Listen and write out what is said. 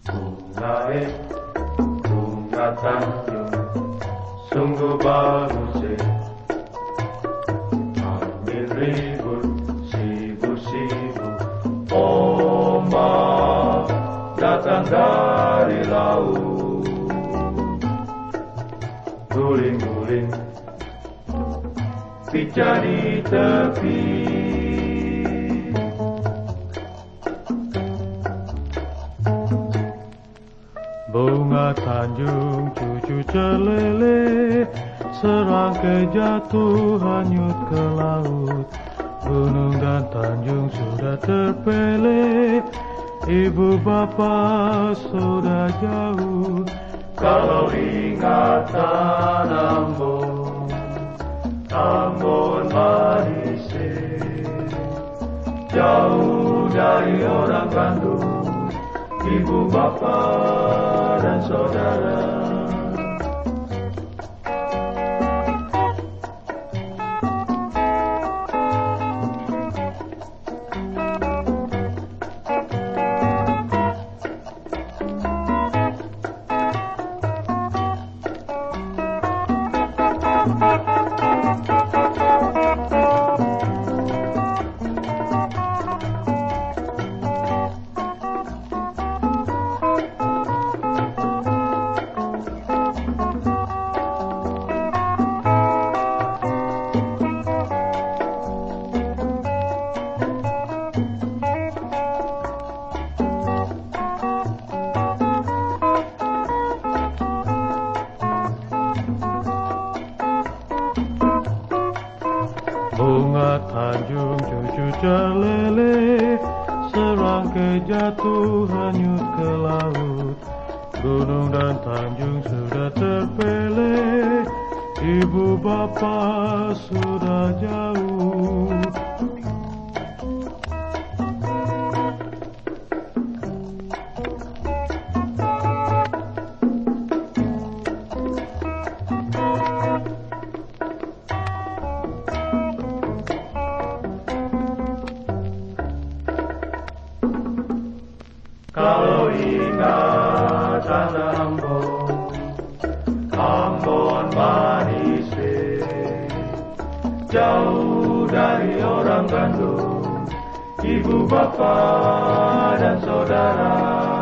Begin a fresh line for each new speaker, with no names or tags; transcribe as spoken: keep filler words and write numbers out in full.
Bungae, bunga Tanjung, sungguh bagus sih. Angin ribut, sibuk-sibuk, ombak datang dari laut. Guling-guling, pica di tepi. Bunga Tanjung cucu celele, serangkai jatuh hanyut ke laut. Gunung dan Tanjung sudah terpele, ibu bapak sudah jauh. Kalau ingatan Ambon, Ambon manis, jauh dari orang Bandung, ibu bapak dan saudara. Bunga Tanjung cucu celele, serangkai jatuh hanyut ke laut. Gunung dan Tanjung sudah terpele, ibu bapak sudah jauh. Kalau ingatan Ambon, Ambon manis, jauh dari orang Bandung, ibu bapak dan saudara.